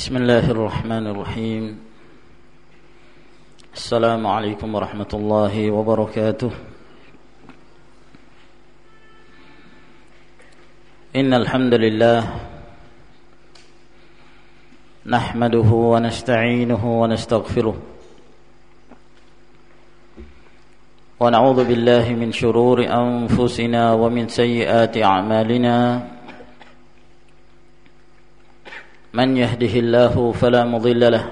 Bismillahirrahmanirrahim. Assalamualaikum warahmatullahi wabarakatuh. Innal hamdalillah nahmaduhu wa nasta'inuhu wa nastaghfiruh wa na'udzu billahi min shururi anfusina wa min sayyiati a'malina. من يهده الله فلا مضل له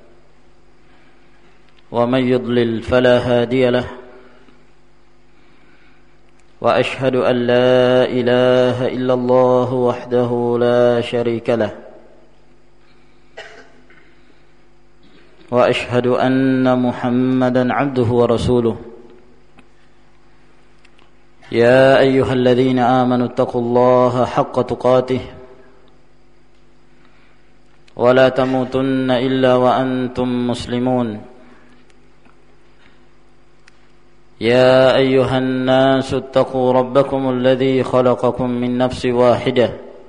ومن يضلل فلا هادي له وأشهد أن لا إله إلا الله وحده لا شريك له وأشهد أن محمدا عبده ورسوله يا أيها الذين آمنوا اتقوا الله حق تقاته ولا تموتن إلا وأنتم مسلمون يا أيها الناس اتقوا ربكم الذي خلقكم من نفس واحدة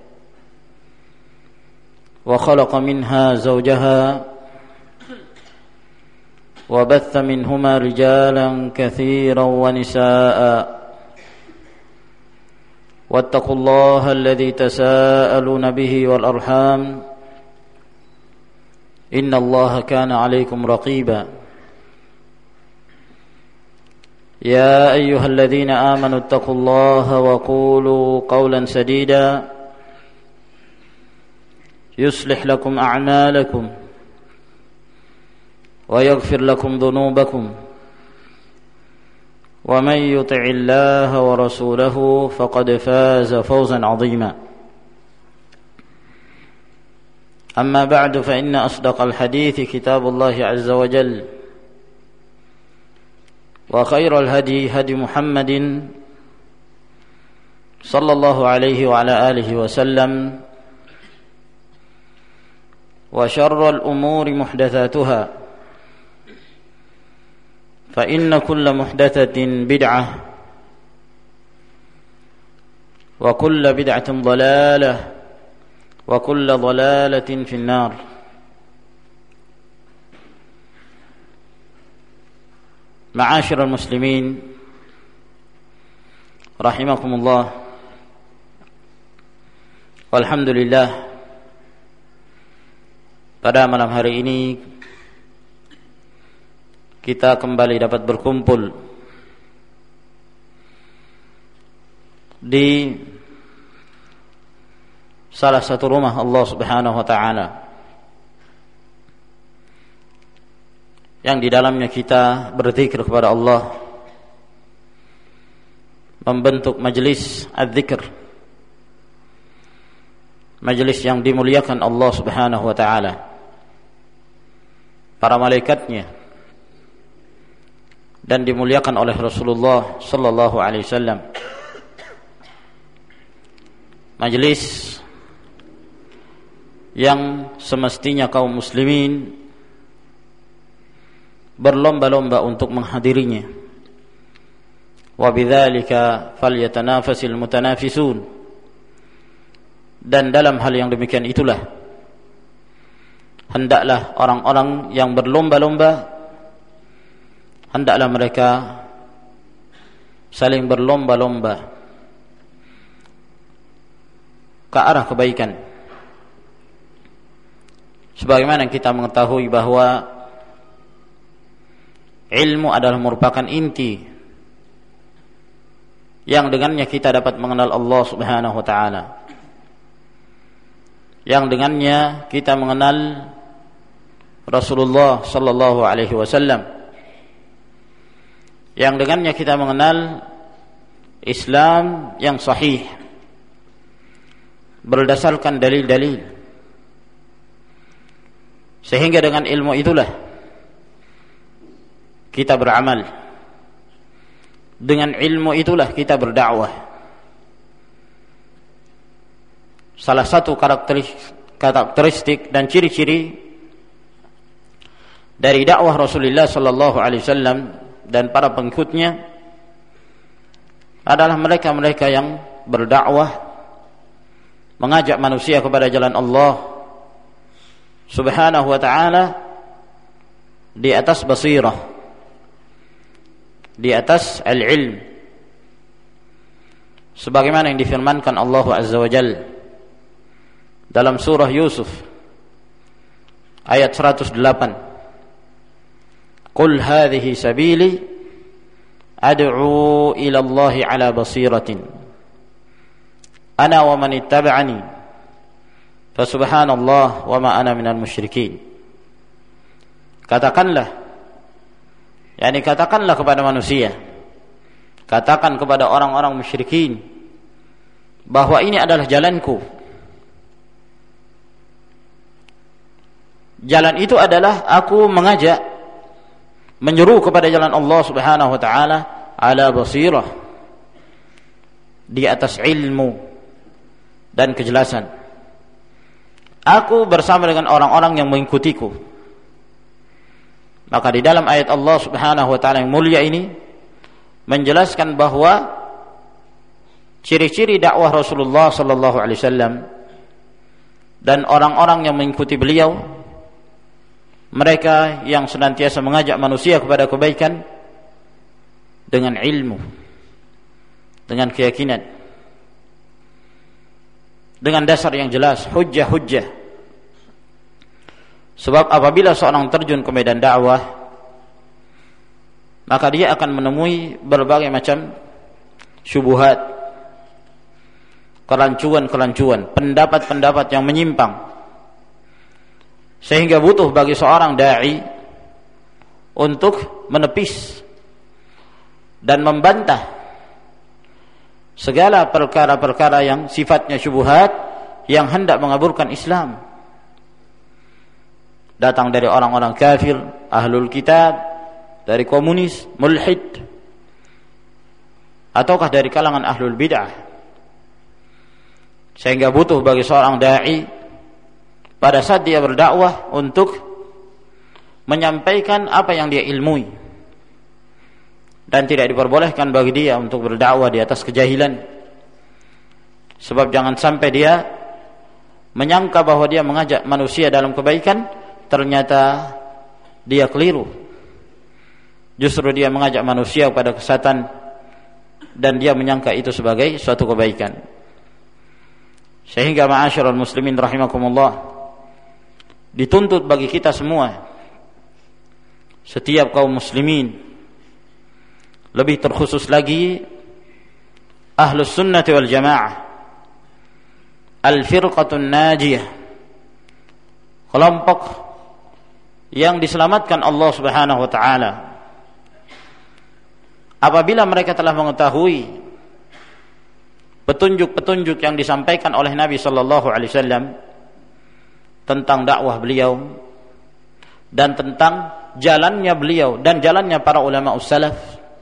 وخلق منها زوجها وبث منهما رجالا كثيرا ونساء واتقوا الله الذي تساءلون به والأرحام إن الله كان عليكم رقيبا يا أيها الذين آمنوا اتقوا الله وقولوا قولا سديدا يصلح لكم أعمالكم ويغفر لكم ذنوبكم ومن يطع الله ورسوله فقد فاز فوزا عظيما أما بعد فإن أصدق الحديث كتاب الله عز وجل وخير الهدي هدي محمد صلى الله عليه وعلى آله وسلم وشر الأمور محدثاتها فإن كل محدثة بدعة وكل بدعة ضلالة وكل ضلالة في النار. معاشر المسلمين rahimakumullah. Alhamdulillah, pada malam hari ini kita kembali dapat berkumpul di salah satu rumah Allah Subhanahu wa taala yang di dalamnya kita berzikir kepada Allah, membentuk majelis az-zikr, majelis yang dimuliakan Allah Subhanahu wa taala, para malaikatnya, dan dimuliakan oleh Rasulullah sallallahu alaihi wasallam. Majelis yang semestinya kaum muslimin berlomba-lomba untuk menghadirinya. Wa bidzalika falyatanafasil mutanafisun. Dan dalam hal yang demikian itulah hendaklah orang-orang yang berlomba-lomba, hendaklah mereka saling berlomba-lomba ke arah kebaikan. Sebagaimana kita mengetahui bahwa ilmu adalah merupakan inti yang dengannya kita dapat mengenal Allah Subhanahu wa taala, yang dengannya kita mengenal Rasulullah sallallahu alaihi wasallam, yang dengannya kita mengenal Islam yang sahih berdasarkan dalil-dalil. Sehingga dengan ilmu itulah kita beramal, dengan ilmu itulah kita berdakwah. Salah satu karakteristik dan ciri-ciri dari dakwah Rasulullah sallallahu alaihi wasallam dan para pengikutnya adalah mereka-mereka yang berdakwah, mengajak manusia kepada jalan Allah Subhanahu wa ta'ala di atas basirah, di atas al-ilm, sebagaimana yang difirmankan Allah Azza wa Jalla dalam surah Yusuf ayat 108, Qul hadhihi sabili ad'u ila Allahi ala basiratin ana wa man ittaba'ani fasubhanallah wa ma ana minal musyrikin. Katakanlah, yakni katakanlah kepada manusia, katakan kepada orang-orang musyrikin bahwa ini adalah jalanku. Jalan itu adalah aku mengajak, menyeru kepada jalan Allah Subhanahu wa ta'ala ala basirah, di atas ilmu dan kejelasan. Aku bersama dengan orang-orang yang mengikutiku. Maka di dalam ayat Allah Subhanahu wa ta'ala yang mulia ini menjelaskan bahwa ciri-ciri dakwah Rasulullah sallallahu alaihi wasallam dan orang-orang yang mengikuti beliau, mereka yang senantiasa mengajak manusia kepada kebaikan dengan ilmu, dengan keyakinan, dengan dasar yang jelas, hujjah-hujjah. Sebab apabila seorang terjun ke medan dakwah, maka dia akan menemui berbagai macam syubhat, kerancuan-kerancuan, pendapat-pendapat yang menyimpang, sehingga butuh bagi seorang dai untuk menepis dan membantah segala perkara-perkara yang sifatnya syubhat yang hendak mengaburkan Islam, datang dari orang-orang kafir, ahlul kitab, dari komunis, mulhid, ataukah dari kalangan ahlul bid'ah. Sehingga butuh bagi seorang dai pada saat dia berdakwah untuk menyampaikan apa yang dia ilmui, dan tidak diperbolehkan bagi dia untuk berdakwah di atas kejahilan. Sebab jangan sampai dia menyangka bahwa dia mengajak manusia dalam kebaikan, ternyata dia keliru. Justru dia mengajak manusia kepada kesesatan dan dia menyangka itu sebagai suatu kebaikan. Sehingga ma'asyiral muslimin rahimakumullah, dituntut bagi kita semua, setiap kaum muslimin, lebih terkhusus lagi ahlus sunnati wal jamaah, al-firqatun najiyah, kelompok yang diselamatkan Allah Subhanahu wa ta'ala, apabila mereka telah mengetahui petunjuk-petunjuk yang disampaikan oleh Nabi sallallahu alaihi wasallam tentang dakwah beliau dan tentang jalannya beliau dan jalannya para ulama salaf,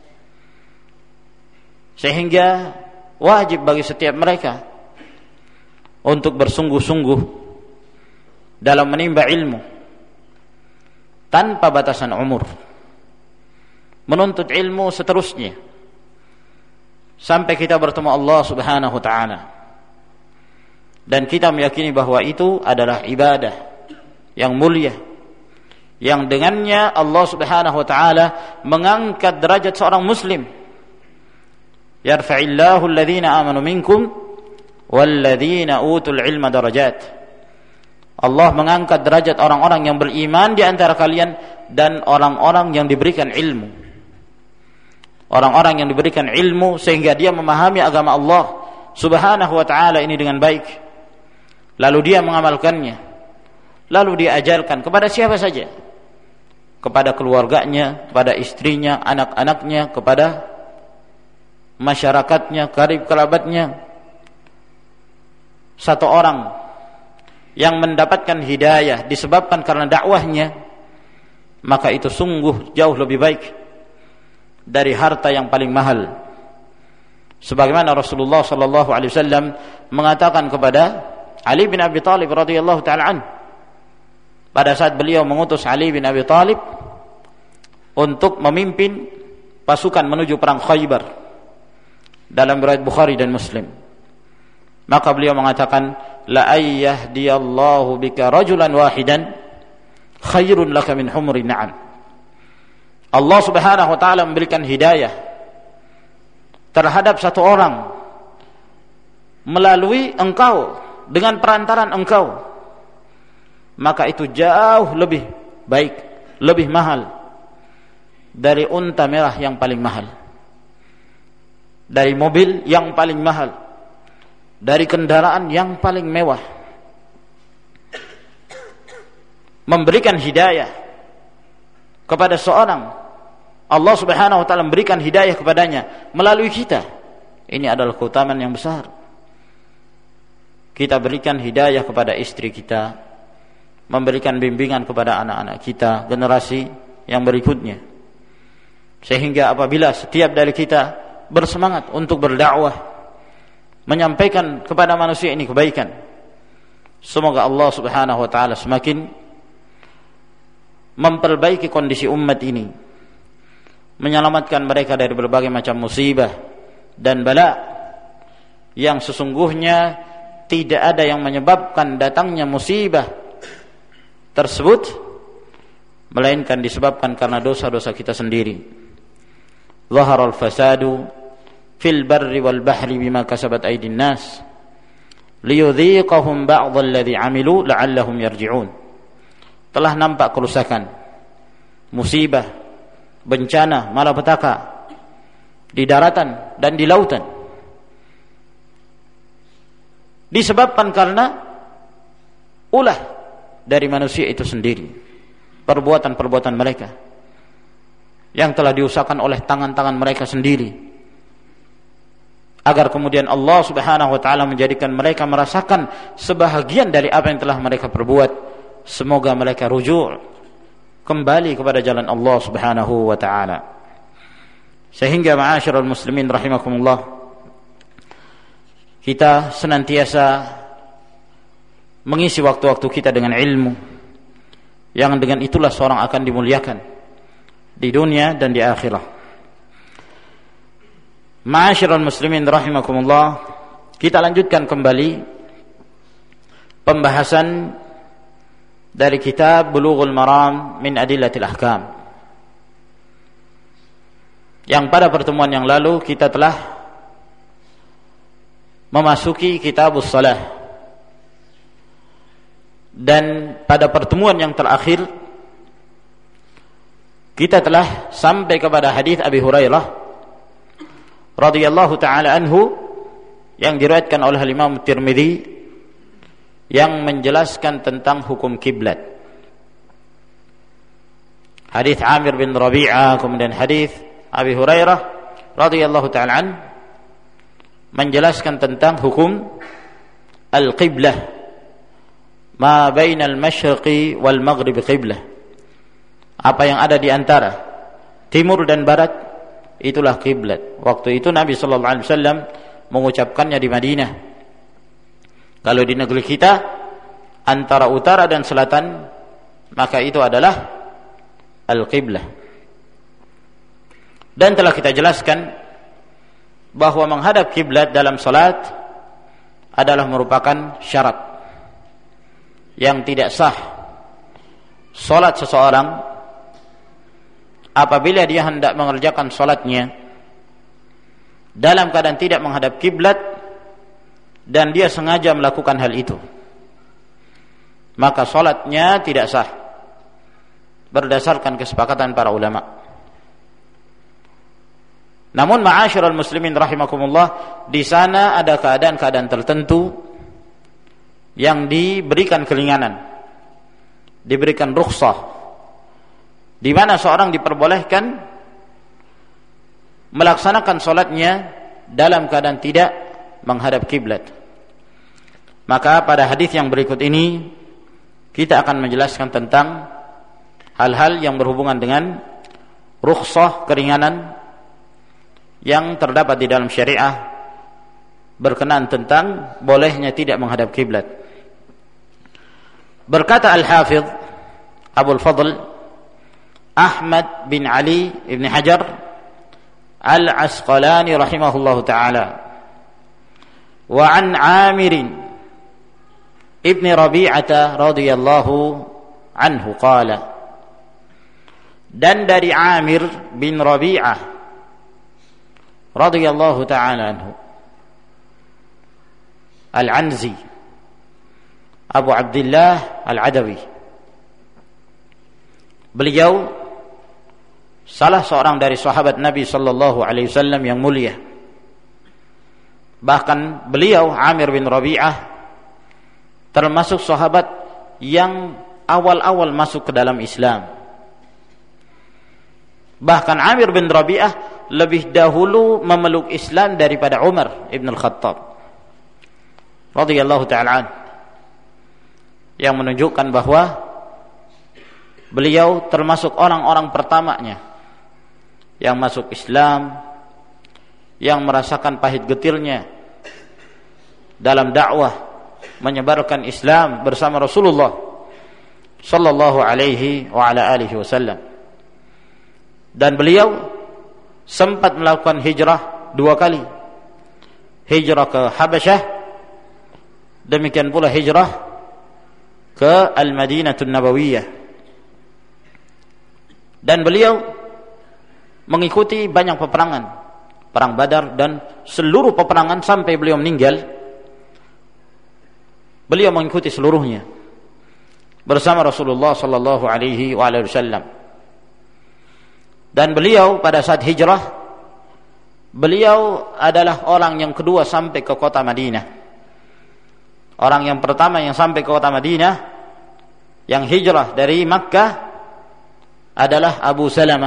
sehingga wajib bagi setiap mereka untuk bersungguh-sungguh dalam menimba ilmu tanpa batasan umur, menuntut ilmu seterusnya sampai kita bertemu Allah Subhanahu wa ta'ala. Dan kita meyakini bahwa itu adalah ibadah yang mulia, yang dengannya Allah Subhanahu wa ta'ala mengangkat derajat seorang muslim. Yarfa'illahu alladhina amanu minkum walladhina utul ilma darajat. Allah mengangkat derajat orang-orang yang beriman di antara kalian dan orang-orang yang diberikan ilmu. Orang-orang yang diberikan ilmu sehingga dia memahami agama Allah Subhanahu wa ta'ala ini dengan baik, lalu dia mengamalkannya, lalu dia ajarkan kepada siapa saja, kepada keluarganya, kepada istrinya, anak-anaknya, kepada masyarakatnya, karib kerabatnya. Satu orang yang mendapatkan hidayah disebabkan karena dakwahnya, maka itu sungguh jauh lebih baik dari harta yang paling mahal. Sebagaimana Rasulullah sallallahu alaihi wasallam mengatakan kepada Ali bin Abi Thalib radhiyallahu taala an, pada saat beliau mengutus Ali bin Abi Thalib untuk memimpin pasukan menuju perang Khaybar, dalam riwayat Bukhari dan Muslim. Maka beliau mengatakan, la ayyahdiyallahu bika rajulan wahidan khairun laka min humri na'am. Allah Subhanahu wa taala memberikan hidayah terhadap satu orang melalui engkau, dengan perantaran engkau, maka itu jauh lebih baik, lebih mahal dari unta merah yang paling mahal, dari mobil yang paling mahal, dari kendaraan yang paling mewah. Memberikan hidayah kepada seorang, Allah Subhanahu wa taala memberikan hidayah kepadanya melalui kita. Ini adalah keutamaan yang besar. Kita berikan hidayah kepada istri kita, memberikan bimbingan kepada anak-anak kita, generasi yang berikutnya. Sehingga apabila setiap dari kita bersemangat untuk berdakwah, menyampaikan kepada manusia ini kebaikan, semoga Allah Subhanahu wa taala semakin memperbaiki kondisi umat ini, menyelamatkan mereka dari berbagai macam musibah dan bala yang sesungguhnya tidak ada yang menyebabkan datangnya musibah tersebut melainkan disebabkan karena dosa-dosa kita sendiri. Zaharal fasadu fil barri wal bahri bima kasabat aydin nas liyudhiqahum ba'd alladhi 'amilu la'allahum yarji'un. Telah nampak kerusakan, musibah, bencana, malapetaka di daratan dan di lautan, disebabkan karena ulah dari manusia itu sendiri, perbuatan-perbuatan mereka yang telah diusahakan oleh tangan-tangan mereka sendiri, agar kemudian Allah Subhanahu wa taala menjadikan mereka merasakan sebahagian dari apa yang telah mereka perbuat. Semoga mereka rujuk kembali kepada jalan Allah Subhanahu wa taala. Sehingga ma'asyiral muslimin rahimakumullah, kita senantiasa mengisi waktu-waktu kita dengan ilmu, yang dengan itulah seorang akan dimuliakan di dunia dan di akhirat. Ma'asyiral muslimin rahimakumullah, kita lanjutkan kembali pembahasan dari kitab Bulughul Maram min Adillatil Ahkam, yang pada pertemuan yang lalu kita telah memasuki Kitabus Shalah, dan pada pertemuan yang terakhir kita telah sampai kepada hadis Abi Hurairah radhiyallahu taala anhu yang diriwayatkan oleh Imam Tirmidzi, yang menjelaskan tentang hukum kiblat. Hadis Amir bin Rabi'ah, kemudian hadis Abi Hurairah radhiyallahu ta'ala an, menjelaskan tentang hukum al-qiblah, ma bainal masyriqi wal maghrib qiblah. Apa yang ada di antara timur dan barat itulah kiblat. Waktu itu Nabi sallallahu alaihi wasallam mengucapkannya di Madinah. Kalau di negeri kita antara utara dan selatan, maka itu adalah al-qiblah. Dan telah kita jelaskan bahwa menghadap kiblat dalam salat adalah merupakan syarat yang tidak sah salat seseorang apabila dia hendak mengerjakan salatnya dalam keadaan tidak menghadap kiblat dan dia sengaja melakukan hal itu, maka salatnya tidak sah berdasarkan kesepakatan para ulama. Namun ma'asyiral muslimin rahimakumullah, di sana ada keadaan-keadaan tertentu yang diberikan keringanan, diberikan rukhsah, di mana seorang diperbolehkan melaksanakan salatnya dalam keadaan tidak menghadap kiblat. Maka pada hadis yang berikut ini kita akan menjelaskan tentang hal-hal yang berhubungan dengan rukhsah, keringanan yang terdapat di dalam syariah berkenaan tentang bolehnya tidak menghadap kiblat. Berkata Al-Hafidh Abul Fadl Ahmad bin Ali ibn Hajar Al-Asqalani rahimahullahu ta'ala Wa an Amir ibn Rabi'ah radhiyallahu anhu qala, dan dari Amir bin Rabi'ah radhiyallahu ta'ala anhu Al-Anzi Abu Abdullah Al-Adawi, beliau salah seorang dari sahabat Nabi sallallahu alaihi wasallam yang mulia. Bahkan beliau Amir bin Rabi'ah termasuk sahabat yang awal-awal masuk ke dalam Islam. Bahkan Amir bin Rabi'ah lebih dahulu memeluk Islam daripada Umar ibn al-Khattab radhiyallahu ta'ala anhu, yang menunjukkan bahwa beliau termasuk orang-orang pertamanya yang masuk Islam, yang merasakan pahit getirnya dalam dakwah menyebarkan Islam bersama Rasulullah sallallahu alaihi wa ala alihi wasallam. Dan beliau sempat melakukan hijrah 2 kali. Hijrah ke Habasyah, demikian pula hijrah ke Al-Madinatul Nabawiyah. Dan beliau mengikuti banyak peperangan, perang Badar dan seluruh peperangan sampai beliau meninggal. Beliau mengikuti seluruhnya bersama Rasulullah sallallahu alaihi wasallam. Dan beliau pada saat hijrah, beliau adalah orang yang kedua sampai ke kota Madinah. Orang yang pertama yang sampai ke kota Madinah, yang hijrah dari Makkah, adalah Abu Salamah,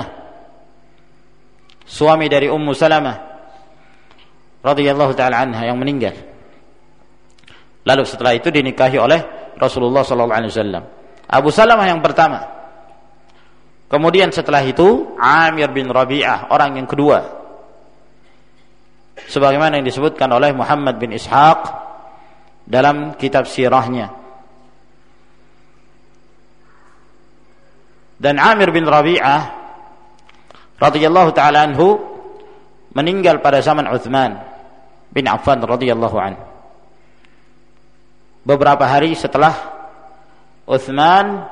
suami dari Ummu Salamah radhiyallahu ta'ala anha yang meninggal. Lalu setelah itu dinikahi oleh Rasulullah sallallahu alaihi wasallam. Abu Salamah yang pertama. Kemudian setelah itu Amir bin Rabi'ah, orang yang kedua, sebagaimana yang disebutkan oleh Muhammad bin Ishaq dalam kitab sirahnya. Dan Amir bin Rabi'ah radhiyallahu ta'ala anhu meninggal pada zaman Uthman bin Affan radhiyallahu anhu, beberapa hari setelah Uthman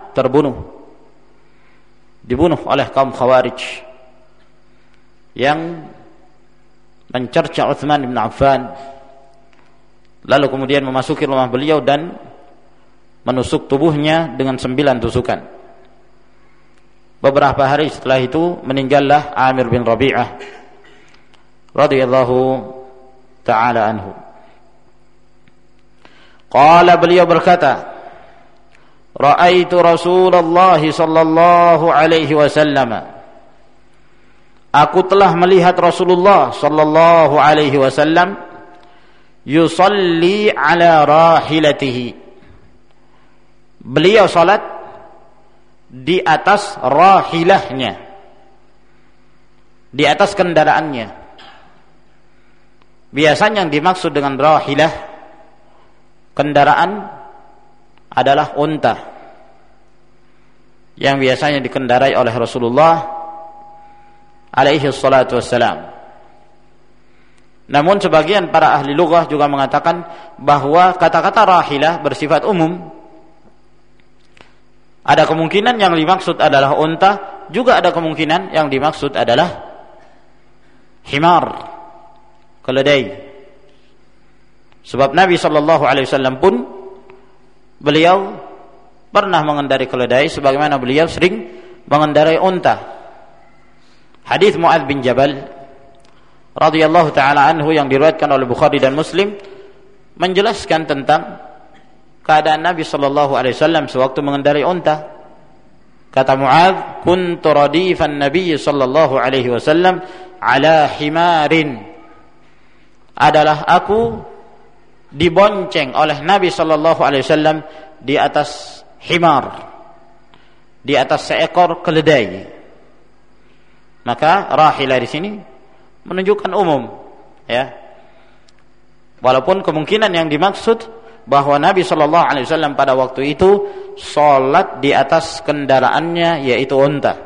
dibunuh oleh kaum Khawarij yang mencerca Uthman bin Affan, lalu kemudian memasuki rumah beliau dan menusuk tubuhnya dengan 9 tusukan. Beberapa hari setelah itu meninggallah Amir bin Rabi'ah radhiyallahu ta'ala anhu. Qala, beliau berkata, Ra'aitu Rasulullah sallallahu alaihi wasallam, aku telah melihat Rasulullah sallallahu alaihi wasallam yusalli ala rahilatihi, beliau salat di atas rahilahnya, di atas kendaraannya. Biasanya yang dimaksud dengan rahilah, kendaraan, adalah unta yang biasanya dikendarai oleh Rasulullah alaihi salatu wassalam. Namun sebagian para ahli lughah juga mengatakan bahwa kata-kata rahilah bersifat umum. Ada kemungkinan yang dimaksud adalah unta, juga ada kemungkinan yang dimaksud adalah himar, keledai. Sebab Nabi sallallahu alaihi wasallam pun beliau pernah mengendarai keledai sebagaimana beliau sering mengendarai unta. Hadis Mu'adz bin Jabal radhiyallahu taala anhu yang diriwayatkan oleh Bukhari dan Muslim menjelaskan tentang keadaan Nabi sallallahu alaihi wasallam sewaktu mengendarai unta. Kata Mu'adz, "Kuntu radifan Nabi sallallahu alaihi wasallam ala himarin." Adalah aku dibonceng oleh Nabi sallallahu alaihi wasallam di atas himar, di atas seekor keledai. Maka rahilah di sini menunjukkan umum, ya. Walaupun kemungkinan yang dimaksud bahwa Nabi sallallahu alaihi wasallam pada waktu itu salat di atas kendaraannya, yaitu unta.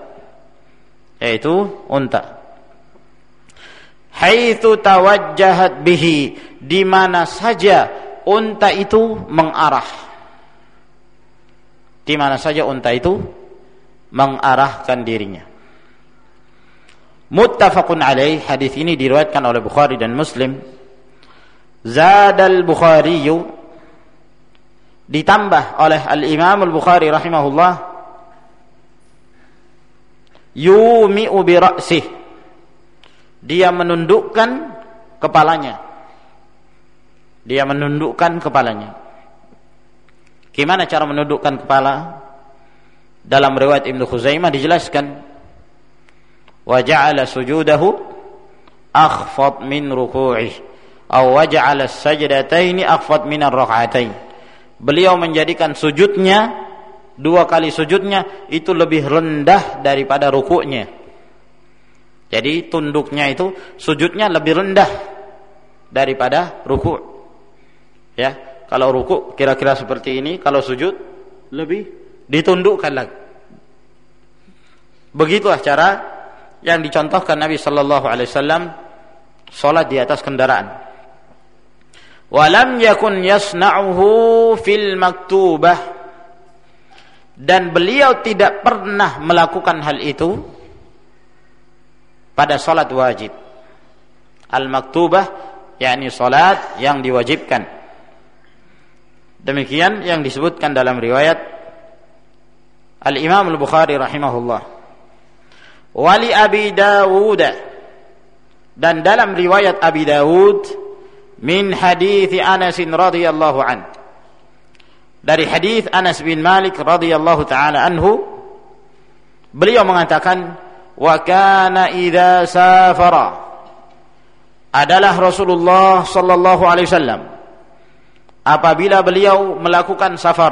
Haitsu tawajjahat bihi, di mana saja unta itu mengarah. Di mana saja unta itu mengarahkan dirinya. Muttafaqun alaih, hadis ini diriwayatkan oleh Bukhari dan Muslim. Zadal Bukhari, ditambah oleh Al-Imam Al-Bukhari rahimahullah, yumi'u bi ra'sih, dia menundukkan kepalanya. Dia menundukkan kepalanya. Gimana cara menundukkan kepala? Dalam riwayat Ibnu Khuzaimah dijelaskan, wa ja'ala sujudahu akhfad min ruku'ih, aw wa ja'ala as-sajdataini akhfad min ar-rak'atain. Beliau menjadikan sujudnya, dua kali sujudnya itu lebih rendah daripada rukuknya. Jadi tunduknya itu, sujudnya lebih rendah daripada rukuk. Ya, kalau rukuk kira-kira seperti ini, kalau sujud lebih ditundukkan lagi. Begitulah cara yang dicontohkan Nabi sallallahu alaihi wasallam salat di atas kendaraan. Walam yakun yasna'uhu fil maktubah, dan beliau tidak pernah melakukan hal itu pada salat wajib. Al-maktubah yakni salat yang diwajibkan. Demikian yang disebutkan dalam riwayat Al-Imam Al-Bukhari rahimahullah. Wali Abi Dawud, dan dalam riwayat Abi Dawud min hadits Anas radhiyallahu an, dari hadits Anas bin Malik radhiyallahu taala anhu, beliau mengatakan, wa kana idza safara, adalah Rasulullah sallallahu alaihi wasallam apabila beliau melakukan safar,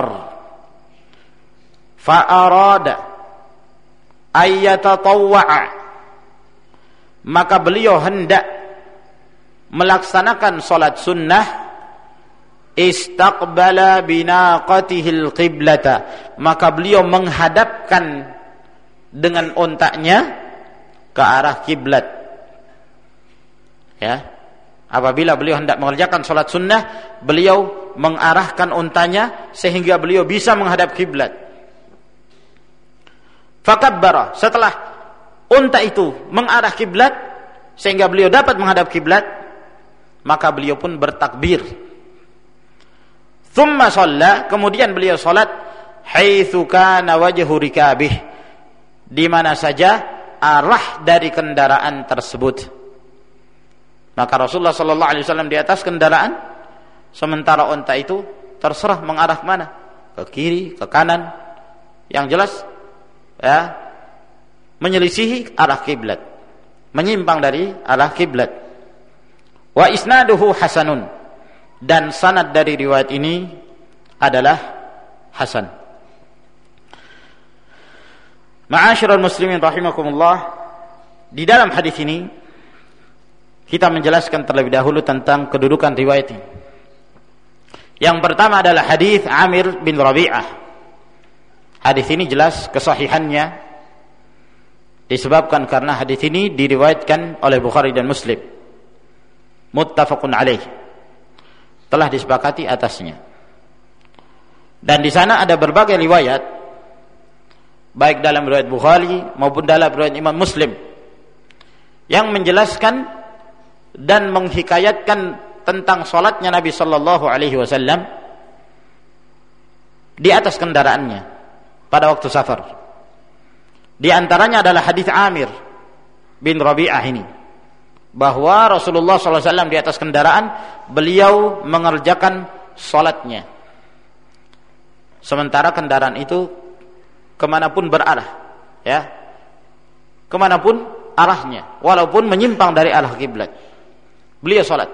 fa arada ayyatatawwa'a, maka beliau hendak melaksanakan salat sunnah, istaqbala binaqatihil qiblata, maka beliau menghadapkan dengan ontaknya ke arah kiblat. Ya, apabila beliau hendak mengerjakan salat sunnah, beliau mengarahkan untanya sehingga beliau bisa menghadap kiblat. Fakabbara, setelah unta itu mengarah kiblat sehingga beliau dapat menghadap kiblat, maka beliau pun bertakbir. Thumma shalla, kemudian beliau salat haitsu kana wajhu rikabih, di mana saja arah dari kendaraan tersebut. Maka Rasulullah sallallahu alaihi wasallam di atas kendaraan, sementara unta itu terserah mengarah kemana, ke kiri, ke kanan, yang jelas ya menyelisihi arah kiblat, menyimpang dari arah kiblat. Wa isnaduhu hasanun, dan sanad dari riwayat ini adalah hasan. Ma'asyiral muslimin rahimakumullah, di dalam hadis ini kita menjelaskan terlebih dahulu tentang kedudukan riwayat ini. Yang pertama adalah hadis Amir bin Rabi'ah. Hadis ini jelas kesahihannya disebabkan karena hadis ini diriwayatkan oleh Bukhari dan Muslim. Muttafaqun alaih, telah disepakati atasnya. Dan di sana ada berbagai riwayat, baik dalam riwayat Bukhari maupun dalam riwayat Imam Muslim, yang menjelaskan dan menghikayatkan tentang salatnya Nabi sallallahu alaihi wasallam di atas kendaraannya pada waktu safar. Di antaranya adalah hadis Amir bin Rabi'ah ini, bahwa Rasulullah sallallahu alaihi wasallam di atas kendaraan beliau mengerjakan salatnya, sementara kendaraan itu kemanapun berarah, ya, kemanapun arahnya, walaupun menyimpang dari arah kiblat, beliau salat.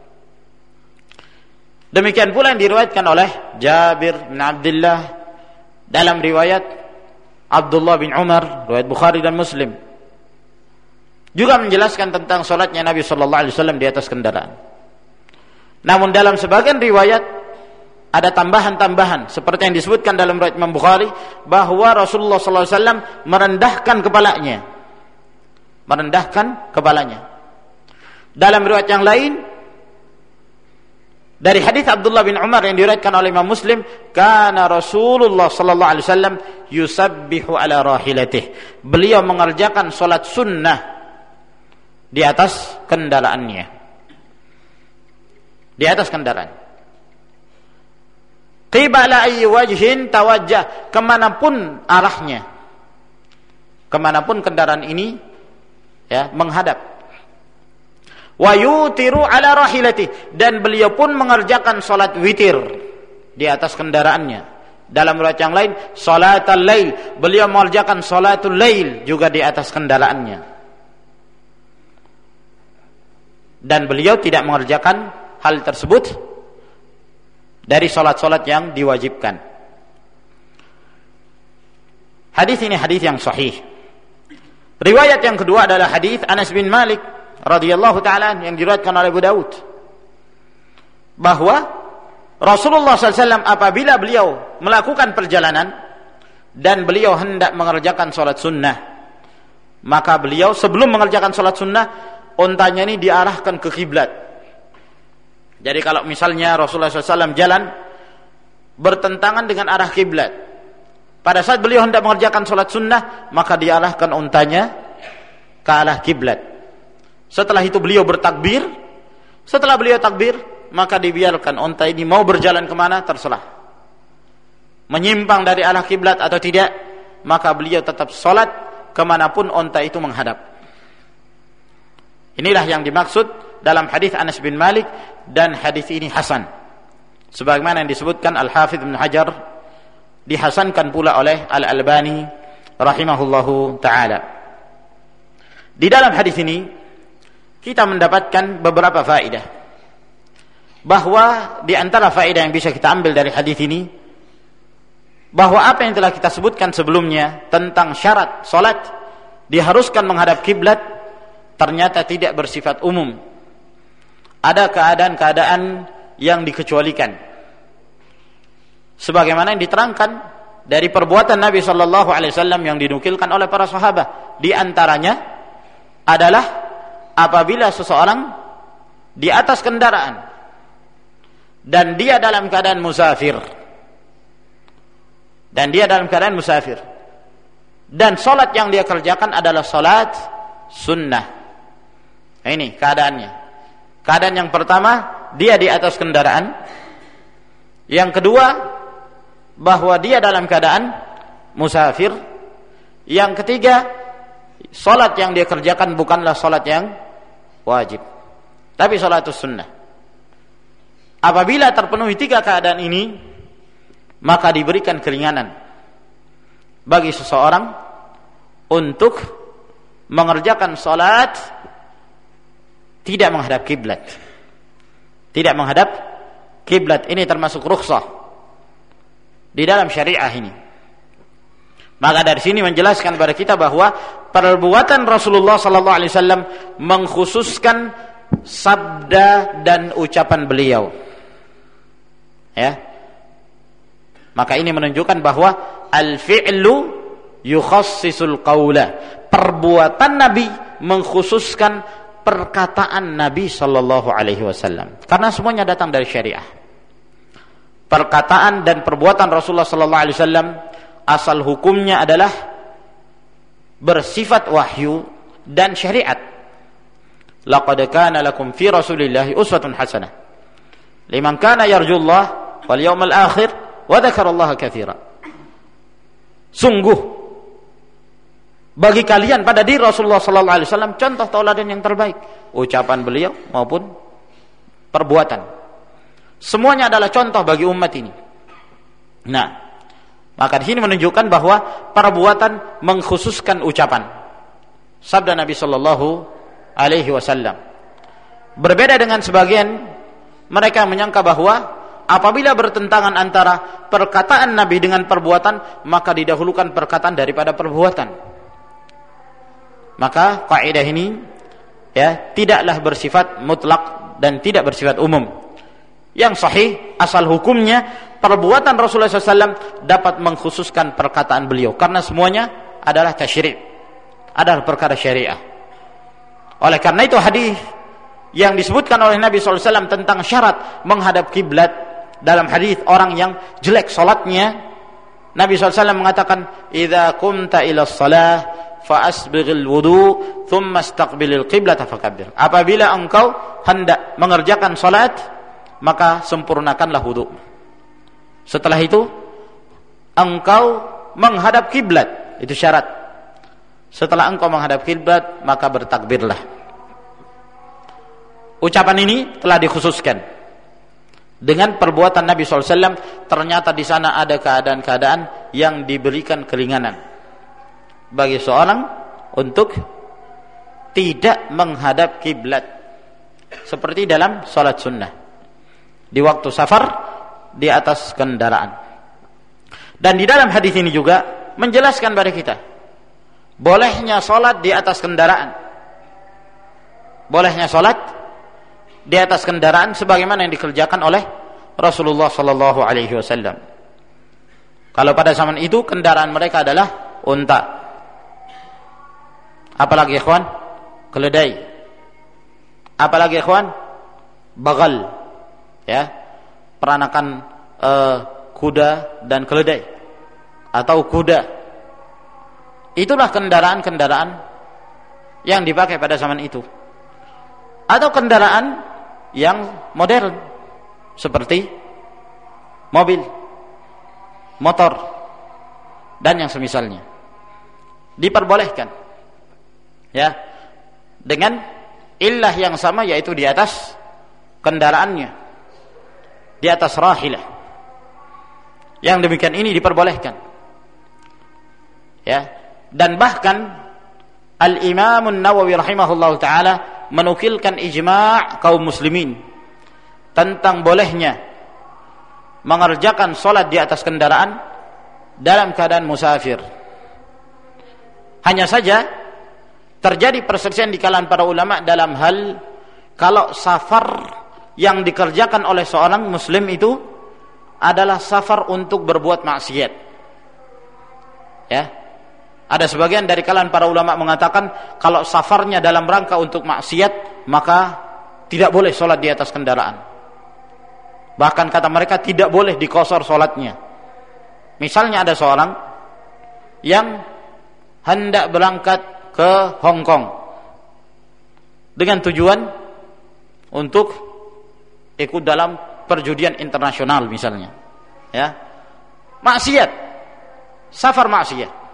Demikian pula yang diriwayatkan oleh Jabir bin Abdullah dalam riwayat Abdullah bin Umar, riwayat Bukhari dan Muslim, juga menjelaskan tentang salatnya Nabi sallallahu alaihi wasallam di atas kendaraan. Namun dalam sebagian riwayat ada tambahan-tambahan seperti yang disebutkan dalam riwayat Imam Bukhari, bahwa Rasulullah sallallahu alaihi wasallam merendahkan kepalanya. Dalam riwayat yang lain Dari hadis Abdullah bin Umar yang diriwayatkan oleh Imam Muslim, kana Rasulullah sallallahu alaihi wasallam yusabbihu ala rahilatih. Beliau mengerjakan salat sunnah di atas kendaraannya. Di atas kendaraan. Qibala ayyi wajhin tawajjah, kemanapun arahnya. Kemanapun kendaraan ini ya menghadap. Wa yutiru ala rahilati, dan beliau pun mengerjakan salat witir di atas kendaraannya. Dalam riwayat yang lain, salatul lail, beliau mengerjakan salatul lail juga di atas kendaraannya. Dan beliau tidak mengerjakan hal tersebut dari salat-salat yang diwajibkan. Hadis ini hadis yang sahih. Riwayat yang kedua adalah hadis Anas bin Malik radhiyallahu ta'ala yang diriwayatkan oleh Abu Daud, bahwa Rasulullah SAW apabila beliau melakukan perjalanan dan beliau hendak mengerjakan salat sunnah, maka beliau sebelum mengerjakan salat sunnah, untanya ini diarahkan ke kiblat. Jadi kalau misalnya Rasulullah SAW jalan bertentangan dengan arah kiblat, pada saat beliau hendak mengerjakan salat sunnah, maka diarahkan untanya ke arah kiblat. Setelah itu beliau bertakbir. Setelah beliau takbir, maka dibiarkan unta ini mau berjalan kemana terserah, menyimpang dari arah kiblat atau tidak, maka beliau tetap sholat kemanapun unta itu menghadap. Inilah yang dimaksud dalam hadis Anas bin Malik, dan hadis ini hasan, sebagaimana yang disebutkan Al-Hafidz Ibnu Hajar, dihasankan pula oleh Al-Albani rahimahullahu ta'ala. Di dalam hadis ini kita mendapatkan beberapa faedah, bahwa di antara faedah yang bisa kita ambil dari hadis ini, bahwa apa yang telah kita sebutkan sebelumnya tentang syarat salat diharuskan menghadap kiblat ternyata tidak bersifat umum. Ada keadaan-keadaan yang dikecualikan, sebagaimana yang diterangkan dari perbuatan Nabi sallallahu alaihi wasallam yang dinukilkan oleh para sahabat. Di antaranya adalah apabila seseorang di atas kendaraan dan dia dalam keadaan musafir, dan salat yang dia kerjakan adalah salat sunnah. Nah, ini keadaannya. Keadaan yang pertama, dia di atas kendaraan. Yang kedua, bahwa dia dalam keadaan musafir. Yang ketiga, salat yang dia kerjakan bukanlah salat yang wajib, tapi salatus sunnah. Apabila terpenuhi tiga keadaan ini, maka diberikan keringanan bagi seseorang untuk mengerjakan salat tidak menghadap kiblat. Tidak menghadap kiblat ini termasuk rukhsah di dalam syariah ini. Maka dari sini menjelaskan kepada kita bahwa perbuatan Rasulullah sallallahu alaihi wasallam mengkhususkan sabda dan ucapan beliau. Ya. Maka ini menunjukkan bahwa al-fi'lu yukhassisul qawla. Perbuatan Nabi mengkhususkan perkataan Nabi sallallahu alaihi wasallam. Karena semuanya datang dari syariah. Perkataan dan perbuatan Rasulullah sallallahu alaihi wasallam asal hukumnya adalah bersifat wahyu dan syariat. Laqad kana lakum fi Rasulillahi uswatun hasanah liman kana yarjullah wal yawmal akhir wa dzakarallaha katsira. Sungguh bagi kalian pada diri Rasulullah sallallahu alaihi wasallam contoh tauladan yang terbaik, ucapan beliau maupun perbuatan. Semuanya adalah contoh bagi umat ini. Nah, maka di sini menunjukkan bahwa perbuatan mengkhususkan ucapan. Sabda Nabi sallallahu alaihi wasallam. Berbeda dengan sebagian mereka yang menyangka bahwa apabila bertentangan antara perkataan Nabi dengan perbuatan, maka didahulukan perkataan daripada perbuatan. Maka kaidah ini ya tidaklah bersifat mutlak dan tidak bersifat umum. Yang sahih asal hukumnya perbuatan Rasulullah SAW dapat mengkhususkan perkataan beliau karena semuanya adalah tasyri', adalah perkara syariah. Oleh karena itu hadis yang disebutkan oleh Nabi SAW tentang syarat menghadap kiblat dalam hadis orang yang jelek salatnya, Nabi SAW mengatakan, "Idza qumta ila shalah fa asbighil wudu, thumma istaqbilil qiblata fakabbir." Apabila engkau hendak mengerjakan salat, maka sempurnakanlah wudu. Setelah itu engkau menghadap kiblat, itu syarat. Setelah engkau menghadap kiblat, maka bertakbirlah. Ucapan ini telah dikhususkan dengan perbuatan Nabi SAW. Ternyata di sana ada keadaan-keadaan yang diberikan keringanan bagi seorang untuk tidak menghadap kiblat, seperti dalam salat sunnah di waktu safar di atas kendaraan. Dan di dalam hadis ini juga menjelaskan pada kita bolehnya salat di atas kendaraan. Bolehnya salat di atas kendaraan sebagaimana yang dikerjakan oleh Rasulullah sallallahu alaihi wasallam. Kalau pada zaman itu kendaraan mereka adalah unta. Apalagi ikhwan, keledai. Apalagi ikhwan, bagal. Ya. Peranakan kuda dan keledai atau kuda. Itulah kendaraan-kendaraan yang dipakai pada zaman itu. Atau kendaraan yang modern seperti mobil, motor dan yang semisalnya. Diperbolehkan. Ya. Dengan illah yang sama, yaitu di atas kendaraannya, di atas rahilah. Yang demikian ini diperbolehkan. Ya. Dan bahkan Al-Imam An-Nawawi rahimahullah ta'ala menukilkan ijma' kaum muslimin tentang bolehnya mengerjakan solat di atas kendaraan dalam keadaan musafir. Hanya saja terjadi perselisihan di kalangan para ulama dalam hal kalau safar yang dikerjakan oleh seorang muslim itu adalah safar untuk berbuat maksiat. Ya. Ada sebagian dari kalangan para ulama mengatakan kalau safarnya dalam rangka untuk maksiat, maka tidak boleh sholat di atas kendaraan. Bahkan kata mereka tidak boleh dikosor sholatnya. Misalnya ada seorang yang hendak berangkat ke Hong Kong dengan tujuan untuk ikut dalam perjudian internasional misalnya. Ya. Maksiat. Safar maksiat.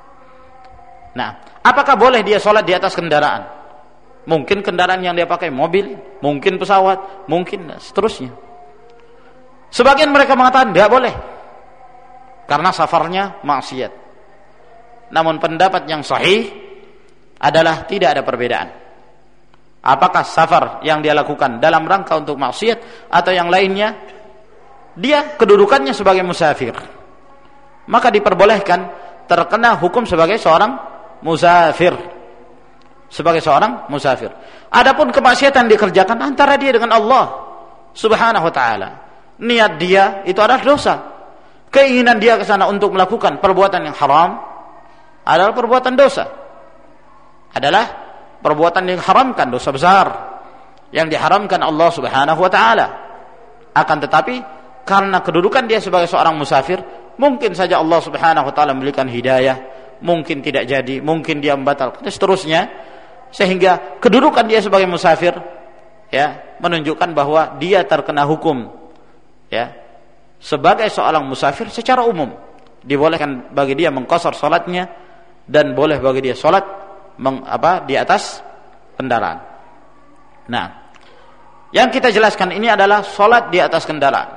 Nah, apakah boleh dia sholat di atas kendaraan? Mungkin kendaraan yang dia pakai mobil, mungkin pesawat, mungkin seterusnya. Sebagian mereka mengatakan tidak boleh karena safarnya maksiat. Namun pendapat yang sahih adalah tidak ada perbedaan. Apakah safar yang dia lakukan dalam rangka untuk maksiat atau yang lainnya, dia kedudukannya sebagai musafir, maka diperbolehkan terkena hukum sebagai seorang musafir, sebagai seorang musafir. Adapun kemaksiatan dikerjakan antara dia dengan Allah Subhanahu wa taala. Niat dia itu adalah dosa. Keinginan dia ke sana untuk melakukan perbuatan yang haram adalah perbuatan dosa. Adalah perbuatan yang haramkan, dosa besar yang diharamkan Allah Subhanahu wa taala. Akan tetapi karena kedudukan dia sebagai seorang musafir, mungkin saja Allah Subhanahu wa taala memberikan hidayah, mungkin tidak jadi, mungkin dia membatalkan dan seterusnya, sehingga kedudukan dia sebagai musafir ya menunjukkan bahwa dia terkena hukum ya sebagai seorang musafir secara umum. Dibolehkan bagi dia mengqasar salatnya dan boleh bagi dia salat di atas kendaraan. Nah, yang kita jelaskan ini adalah salat di atas kendaraan.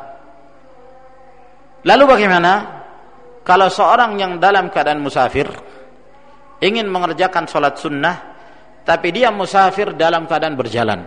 Lalu bagaimana kalau seorang yang dalam keadaan musafir ingin mengerjakan sholat sunnah, tapi dia musafir dalam keadaan berjalan,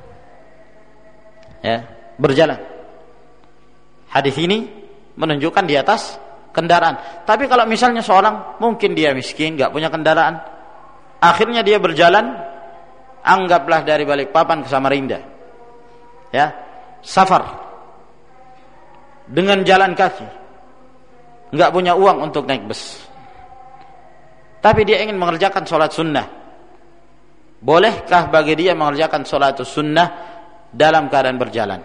ya, berjalan. Hadis ini menunjukkan di atas kendaraan. Tapi kalau misalnya seorang mungkin dia miskin, nggak punya kendaraan, akhirnya dia berjalan, anggaplah dari Balikpapan ke Samarinda, ya, safar dengan jalan kaki. Enggak punya uang untuk naik bus, tapi dia ingin mengerjakan sholat sunnah. Bolehkah bagi dia mengerjakan salatus sunnah dalam keadaan berjalan?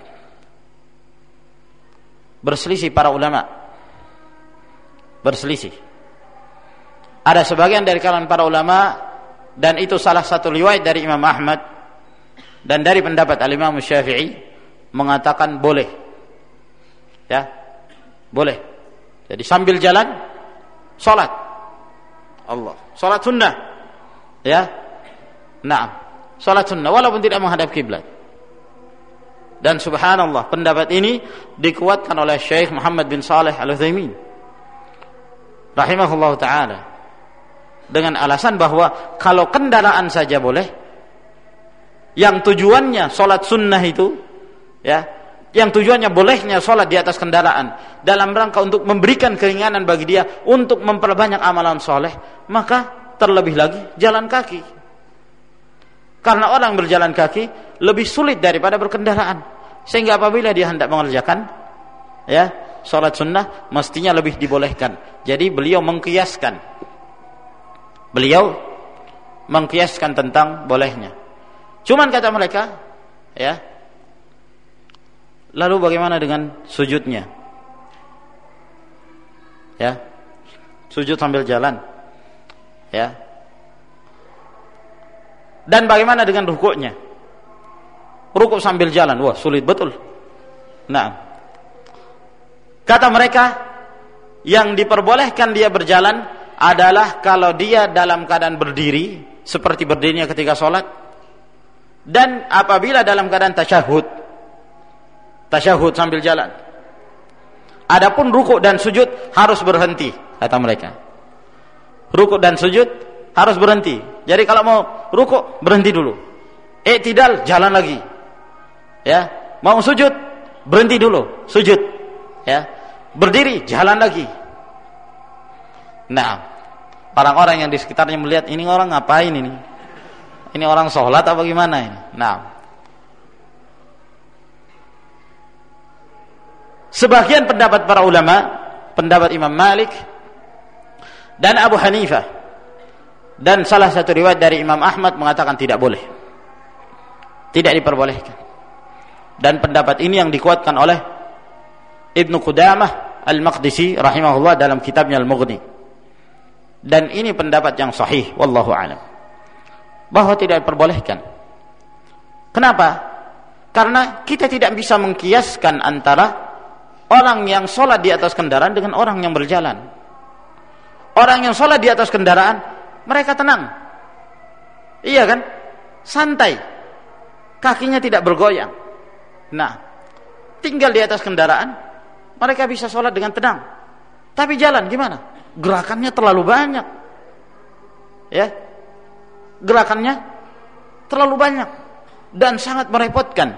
Berselisih para ulama. Berselisih. Ada sebagian dari kalangan para ulama, dan itu salah satu riwayat dari Imam Ahmad dan dari pendapat Al-Imam Syafi'i, mengatakan boleh. Ya. Boleh. Jadi sambil jalan salat. Allah. Salat sunnah. Ya. Naam. Salat sunnah walaupun tidak menghadap kiblat. Dan subhanallah, pendapat ini dikuatkan oleh Syekh Muhammad bin Saleh Al-Utsaimin rahimahullah ta'ala, dengan alasan bahwa kalau kendaraan saja boleh, yang tujuannya salat sunnah itu, ya, yang tujuannya bolehnya salat di atas kendaraan dalam rangka untuk memberikan keringanan bagi dia untuk memperbanyak amalan soleh, maka terlebih lagi jalan kaki. Karena orang berjalan kaki lebih sulit daripada berkendaraan, sehingga apabila dia hendak mengerjakan, ya, salat sunnah mestinya lebih dibolehkan. Jadi beliau mengkiaskan tentang bolehnya. Cuman kata mereka, ya, lalu bagaimana dengan sujudnya? Ya, sujud sambil jalan, ya. Dan bagaimana dengan rukuknya? Rukuk sambil jalan, wah sulit betul. Nah, kata mereka, yang diperbolehkan dia berjalan adalah kalau dia dalam keadaan berdiri, seperti berdirinya ketika sholat, dan apabila dalam keadaan tasyahud sambil jalan. Adapun rukuk dan sujud harus berhenti, kata mereka. Rukuk dan sujud harus berhenti. Jadi kalau mau rukuk berhenti dulu. I'tidal jalan lagi. Ya, mau sujud berhenti dulu, sujud. Ya. Berdiri jalan lagi. Nah, orang-orang yang di sekitarnya melihat, ini orang ngapain ini? Ini orang sholat apa gimana ini? Nah, sebagian pendapat para ulama, pendapat Imam Malik dan Abu Hanifah, dan salah satu riwayat dari Imam Ahmad mengatakan tidak boleh, tidak diperbolehkan. Dan pendapat ini yang dikuatkan oleh Ibnu Qudamah Al-Maqdisi rahimahullah dalam kitabnya Al-Mughni. Dan ini pendapat yang sahih, wallahu a'lam, bahwa tidak diperbolehkan. Kenapa? Karena kita tidak bisa mengkiaskan antara orang yang sholat di atas kendaraan dengan orang yang berjalan. Orang yang sholat di atas kendaraan, mereka tenang, iya kan, santai, kakinya tidak bergoyang. Nah, tinggal di atas kendaraan, mereka bisa sholat dengan tenang. Tapi jalan gimana? Gerakannya terlalu banyak, ya, gerakannya terlalu banyak dan sangat merepotkan,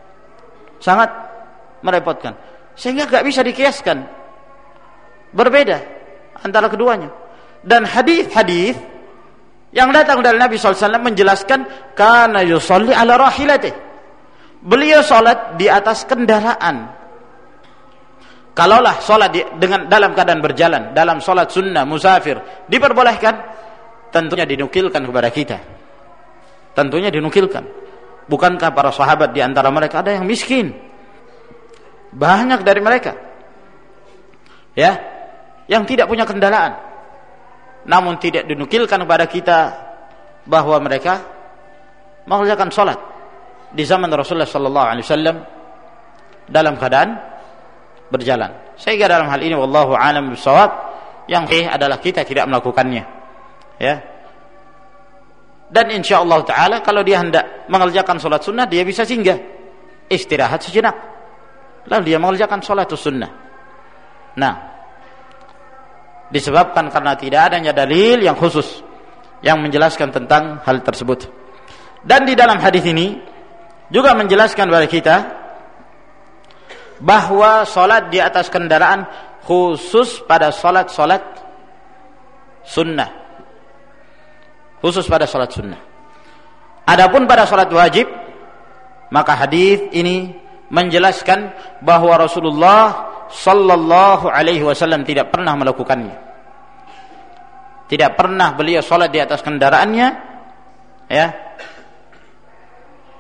sehingga gak bisa dikiaskan. Berbeda antara keduanya. Dan hadis-hadis yang datang dari Nabi SAW menjelaskan, kana yusalli ala rahilatih, beliau salat di atas kendaraan. Kalaulah salat dalam keadaan berjalan, dalam salat sunnah musafir diperbolehkan, tentunya dinukilkan kepada kita. Tentunya dinukilkan. Bukankah para sahabat di antara mereka ada yang miskin? Banyak dari mereka, ya, yang tidak punya kendaraan. Namun tidak dinukilkan kepada kita bahwa mereka mengerjakan salat di zaman Rasulullah sallallahu alaihi wasallam dalam keadaan berjalan. Sehingga dalam hal ini wallahu a'lam bishawab, yang sahih adalah kita tidak melakukannya, ya. Dan insyaallah taala kalau dia hendak mengerjakan salat sunnah, dia bisa singgah, istirahat sejenak, lalu dia mengerjakan salatus sunnah. Nah, disebabkan karena tidak adanya dalil yang khusus yang menjelaskan tentang hal tersebut. Dan di dalam hadis ini juga menjelaskan kepada kita bahwa salat di atas kendaraan khusus pada salat-salat sunnah. Khusus pada salat sunnah. Adapun pada salat wajib, maka hadis ini menjelaskan bahwa Rasulullah sallallahu alaihi wasallam tidak pernah melakukannya. Tidak pernah beliau salat di atas kendaraannya, ya,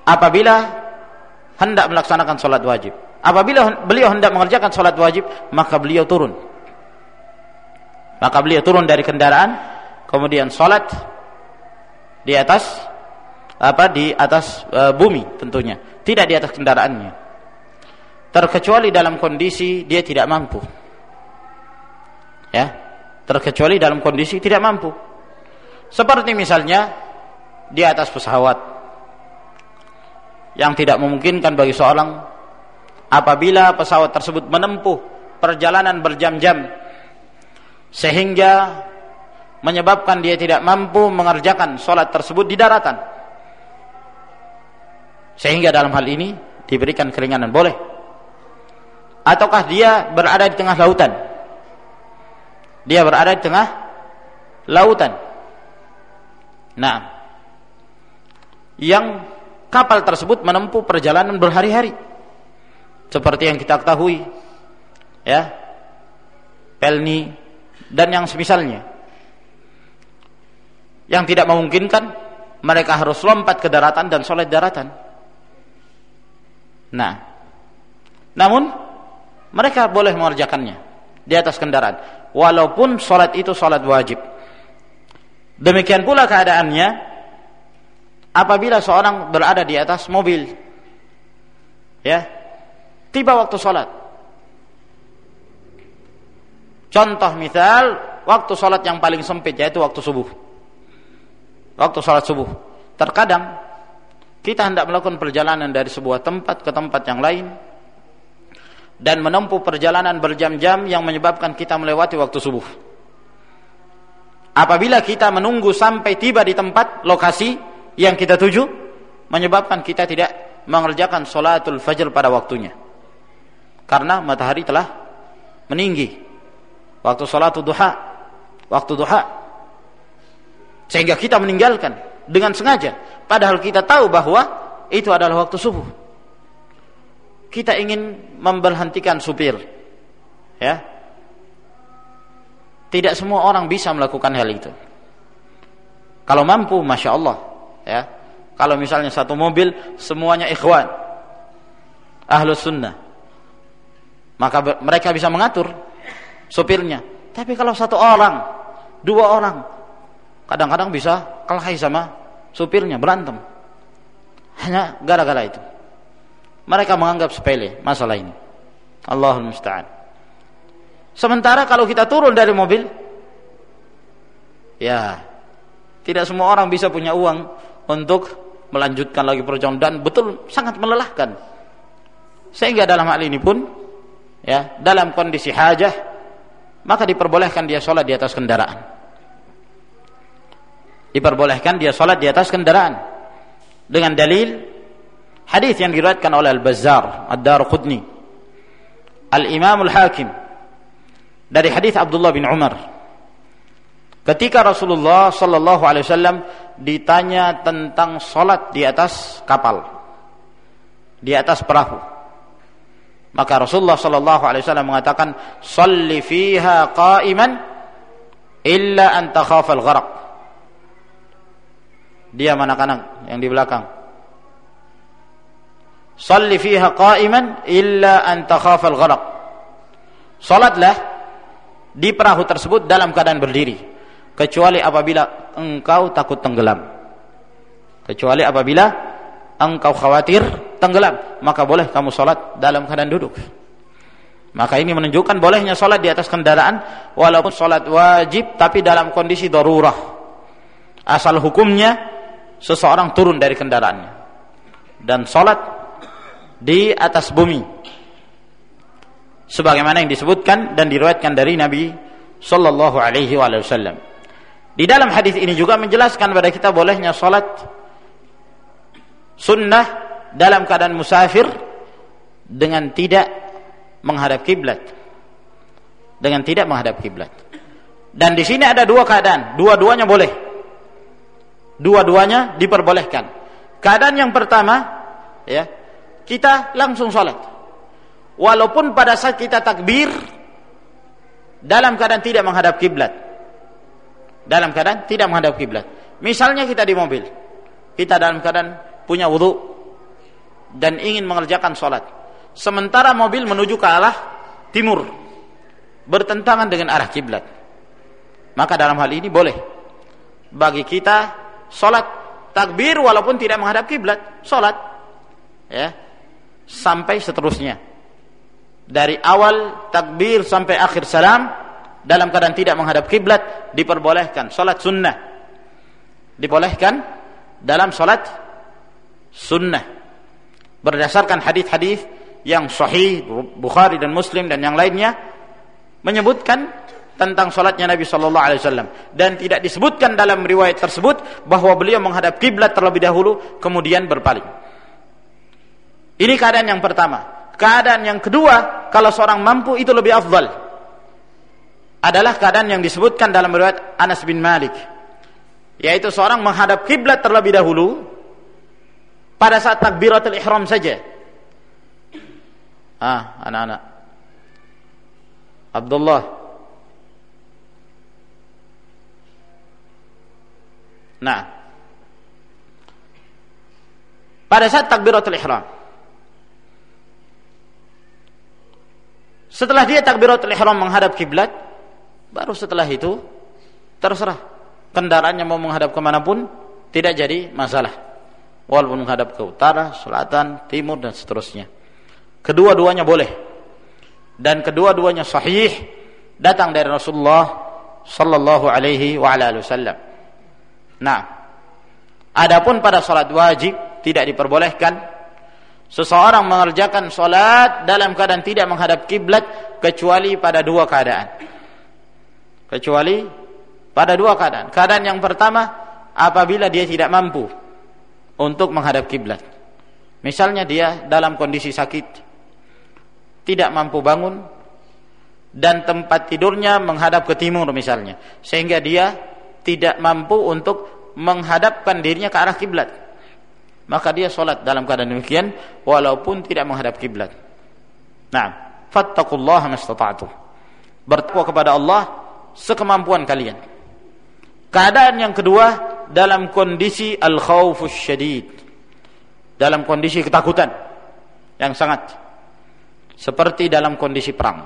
apabila hendak melaksanakan salat wajib. Apabila beliau hendak mengerjakan salat wajib, maka beliau turun. Maka beliau turun dari kendaraan, kemudian salat di atas bumi tentunya, tidak di atas kendaraannya. Terkecuali dalam kondisi dia tidak mampu. Ya, terkecuali dalam kondisi tidak mampu. Seperti misalnya di atas pesawat yang tidak memungkinkan bagi seorang apabila pesawat tersebut menempuh perjalanan berjam-jam sehingga menyebabkan dia tidak mampu mengerjakan salat tersebut di daratan, sehingga dalam hal ini diberikan keringanan, boleh. Ataukah dia berada di tengah lautan, dia berada di tengah lautan, nah, yang kapal tersebut menempuh perjalanan berhari-hari, seperti yang kita ketahui, ya, Pelni dan yang semisalnya, yang tidak memungkinkan mereka harus lompat ke daratan dan sholat daratan. Nah, namun mereka boleh mengerjakannya di atas kendaraan, walaupun sholat itu sholat wajib. Demikian pula keadaannya apabila seorang berada di atas mobil, ya, tiba waktu sholat. Contoh misal waktu sholat yang paling sempit, yaitu waktu subuh. Waktu sholat subuh, terkadang kita hendak melakukan perjalanan dari sebuah tempat ke tempat yang lain dan menempuh perjalanan berjam-jam yang menyebabkan kita melewati waktu subuh. Apabila kita menunggu sampai tiba di tempat lokasi yang kita tuju, menyebabkan kita tidak mengerjakan sholatul fajr pada waktunya, karena matahari telah meninggi, waktu sholatul duha, waktu duha, sehingga kita meninggalkan dengan sengaja, padahal kita tahu bahwa itu adalah waktu subuh. Kita ingin memberhentikan supir, ya. Tidak semua orang bisa melakukan hal itu. Kalau mampu, masya Allah, ya. Kalau misalnya satu mobil semuanya ikhwan, ahlus sunnah, maka mereka bisa mengatur supirnya. Tapi kalau satu orang, dua orang, kadang-kadang bisa kelahi sama supirnya, berantem hanya gara-gara itu. Mereka menganggap sepele masalah ini. Allahul musta'an. Sementara kalau kita turun dari mobil, ya, tidak semua orang bisa punya uang untuk melanjutkan lagi perjalanan, dan betul sangat melelahkan. Sehingga dalam hal ini pun, ya, dalam kondisi hajah, maka diperbolehkan dia sholat di atas kendaraan. Diperbolehkan dia sholat di atas kendaraan dengan dalil hadis yang diriwayatkan oleh Al-Bazzar, Ad-Darqutni, Al-Imam Al-Hakim, dari hadis Abdullah bin Umar, ketika Rasulullah sallallahu alaihi wasallam ditanya tentang salat di atas kapal, di atas perahu, maka Rasulullah sallallahu alaihi wasallam mengatakan, "Shalli fiha qa'iman illa an takhafa al-gharq." Dia anak-anak yang di belakang. "Shalli fiha qa'iman illa an takhafa al-gharq." Salatlah di perahu tersebut dalam keadaan berdiri, kecuali apabila engkau takut tenggelam. Kecuali apabila engkau khawatir tenggelam, maka boleh kamu salat dalam keadaan duduk. Maka ini menunjukkan bolehnya salat di atas kendaraan, walaupun salat wajib tapi dalam kondisi darurah. Asal hukumnya seseorang turun dari kendaraannya dan salat di atas bumi, sebagaimana yang disebutkan dan diriwayatkan dari Nabi sallallahu alaihi wasallam. Di dalam hadis ini juga menjelaskan kepada kita bolehnya salat sunnah dalam keadaan musafir dengan tidak menghadap kiblat. Dengan tidak menghadap kiblat. Dan di sini ada dua keadaan, dua-duanya boleh. Dua-duanya diperbolehkan. Keadaan yang pertama, ya, kita langsung salat. Walaupun pada saat kita takbir dalam keadaan tidak menghadap kiblat. Dalam keadaan tidak menghadap kiblat. Misalnya kita di mobil, kita dalam keadaan punya wudu, dan ingin mengerjakan sholat, sementara mobil menuju ke arah timur, bertentangan dengan arah kiblat, maka dalam hal ini boleh bagi kita sholat takbir walaupun tidak menghadap kiblat, sholat ya sampai seterusnya, dari awal takbir sampai akhir salam dalam keadaan tidak menghadap kiblat diperbolehkan. Sholat sunnah dibolehkan dalam sholat sunnah berdasarkan hadis-hadis yang sahih Bukhari dan Muslim dan yang lainnya menyebutkan tentang sholatnya Nabi sallallahu alaihi wasallam, dan tidak disebutkan dalam riwayat tersebut bahwa beliau menghadap kiblat terlebih dahulu kemudian berpaling. Ini keadaan yang pertama. Keadaan yang kedua, kalau seorang mampu, itu lebih afdal, adalah keadaan yang disebutkan dalam riwayat Anas bin Malik, yaitu seorang menghadap kiblat terlebih dahulu pada saat takbiratul ihram saja. Anak-anak Abdullah, nah, pada saat takbiratul ihram, setelah dia takbiratul ihram menghadap kiblat, baru setelah itu terserah kendaraannya mau menghadap kemanapun, tidak jadi masalah, walaupun menghadap ke utara, selatan, timur dan seterusnya. Kedua-duanya boleh, dan kedua-duanya sahih datang dari Rasulullah sallallahu alaihi wa ala alihi wasallam. Nah, adapun pada salat wajib tidak diperbolehkan seseorang mengerjakan salat dalam keadaan tidak menghadap kiblat kecuali pada dua keadaan. Kecuali pada dua keadaan. Keadaan yang pertama, apabila dia tidak mampu untuk menghadap kiblat. Misalnya dia dalam kondisi sakit, tidak mampu bangun, dan tempat tidurnya menghadap ke timur misalnya, sehingga dia tidak mampu untuk menghadapkan dirinya ke arah kiblat, maka dia sholat dalam keadaan demikian walaupun tidak menghadap kiblat. Nah, fattaqullaha mastata'tum, bertakwa kepada Allah sekemampuan kalian. Keadaan yang kedua, dalam kondisi al-khaufus syadid, dalam kondisi ketakutan yang sangat, seperti dalam kondisi perang.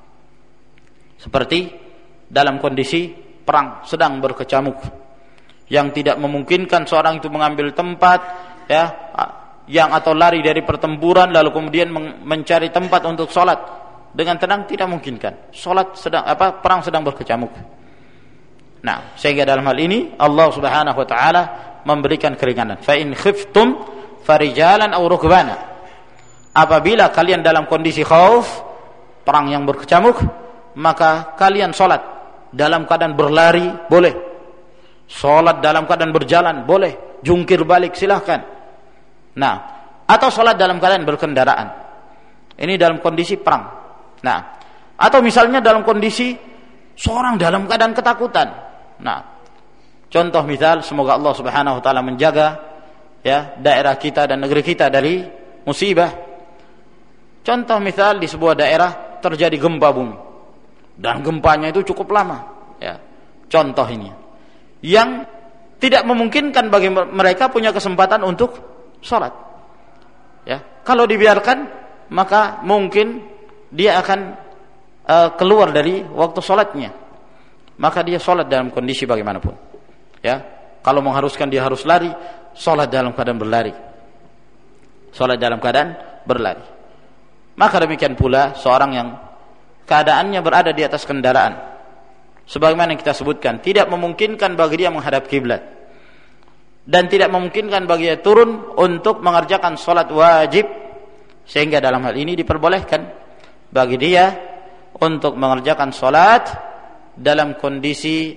Seperti dalam kondisi perang sedang berkecamuk, yang tidak memungkinkan seorang itu mengambil tempat ya, yang atau lari dari pertempuran lalu kemudian mencari tempat untuk sholat dengan tenang, tidak memungkinkan. Sholat sedang perang sedang berkecamuk. Nah, sehingga dalam hal ini Allah Subhanahu wa taala memberikan keringanan. Fa in khiftum farijalan aw rukbana. Apabila kalian dalam kondisi khauf, perang yang berkecamuk, maka kalian sholat dalam keadaan berlari boleh, sholat dalam keadaan berjalan boleh, jungkir balik silahkan. Nah, atau sholat dalam keadaan berkendaraan. Ini dalam kondisi perang. Nah, atau misalnya dalam kondisi seorang dalam keadaan ketakutan. Nah, contoh misal, semoga Allah Subhanahu wa taala menjaga ya daerah kita dan negeri kita dari musibah. Contoh misal, di sebuah daerah terjadi gempa bumi, dan gempanya itu cukup lama ya. Contoh ini yang tidak memungkinkan bagi mereka punya kesempatan untuk sholat ya. Kalau dibiarkan, maka mungkin dia akan keluar dari waktu sholatnya, maka dia sholat dalam kondisi bagaimanapun ya. Kalau mengharuskan dia harus lari, sholat dalam keadaan berlari, sholat dalam keadaan berlari. Maka demikian pula seorang yang keadaannya berada di atas kendaraan, sebagaimana yang kita sebutkan, tidak memungkinkan bagi dia menghadap kiblat, dan tidak memungkinkan bagi dia turun untuk mengerjakan sholat wajib, sehingga dalam hal ini diperbolehkan bagi dia untuk mengerjakan sholat dalam kondisi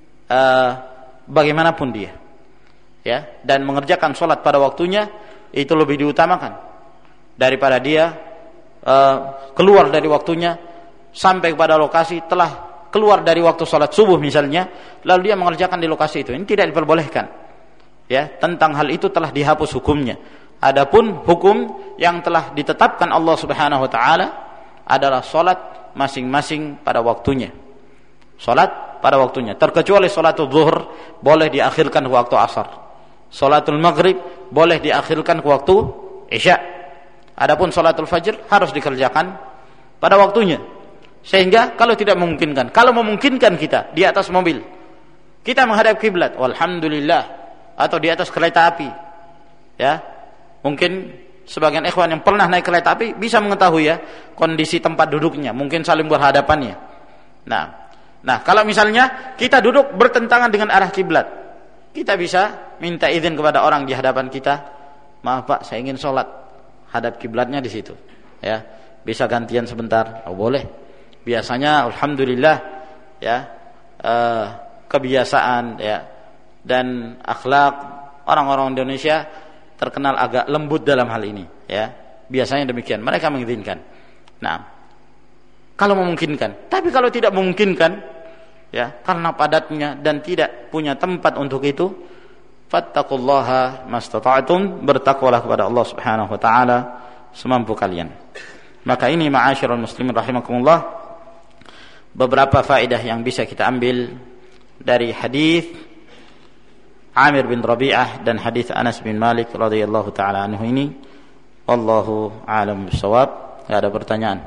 bagaimanapun dia ya, dan mengerjakan sholat pada waktunya itu lebih diutamakan daripada dia keluar dari waktunya sampai kepada lokasi telah keluar dari waktu sholat subuh misalnya, lalu dia mengerjakan di lokasi itu. Ini tidak diperbolehkan ya. Tentang hal itu telah dihapus hukumnya. Adapun hukum yang telah ditetapkan Allah Subhanahu wa taala adalah sholat masing-masing pada waktunya, sholat pada waktunya, terkecuali sholatul zuhur boleh diakhirkan ke waktu asar, sholatul maghrib boleh diakhirkan ke waktu isya Adapun salatul fajr harus dikerjakan pada waktunya. Sehingga kalau tidak memungkinkan, kalau memungkinkan kita di atas mobil, kita menghadap kiblat, walhamdulillah, atau di atas kereta api. Ya. Mungkin sebagian ikhwan yang pernah naik kereta api bisa mengetahui ya kondisi tempat duduknya, mungkin saling berhadapan ya. Nah, kalau misalnya kita duduk bertentangan dengan arah kiblat, kita bisa minta izin kepada orang di hadapan kita, maaf Pak, saya ingin sholat, hadap kiblatnya di situ. Ya, bisa gantian sebentar. Oh, boleh. Biasanya, alhamdulillah, ya kebiasaan ya dan akhlak orang-orang Indonesia terkenal agak lembut dalam hal ini. Ya, biasanya demikian. Mereka mengizinkan. Nah, kalau memungkinkan. Tapi kalau tidak memungkinkan, ya karena padatnya dan tidak punya tempat untuk itu, fattaqullaha mastata'tum, bertakwalah kepada Allah Subhanahu wa taala semampu kalian. Maka ini ma'asyiral muslimin rahimakumullah, beberapa faedah yang bisa kita ambil dari hadis Amir bin Rabi'ah dan hadis Anas bin Malik radhiyallahu taala anhu ini. Wallahu a'lam bissawab. Enggak ada pertanyaan?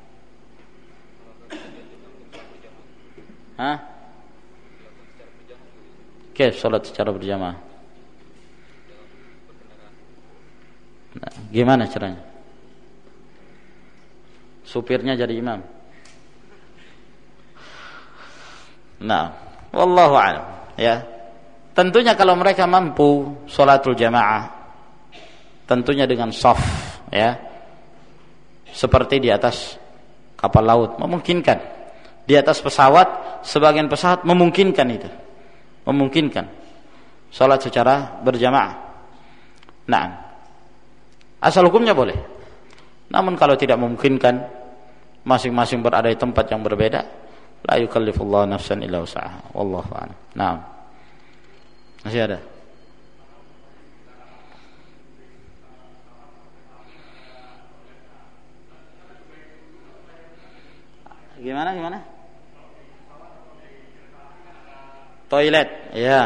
Oke, salat secara berjamaah. Nah, gimana caranya? Supirnya jadi imam. Nah, wallahu a'lam. Ya. Tentunya kalau mereka mampu salatul jamaah, tentunya dengan shaf, ya. Seperti di atas kapal laut memungkinkan. Di atas pesawat, sebagian pesawat memungkinkan itu. Memungkinkan salat secara berjamaah. Nah, asal hukumnya boleh. Namun kalau tidak memungkinkan, masing-masing berada di tempat yang berbeda, la yukallifullahu nafsan illa wus'aha. Wallahu a'lam. Naam. Masih ada? Gimana? Toilet, ya.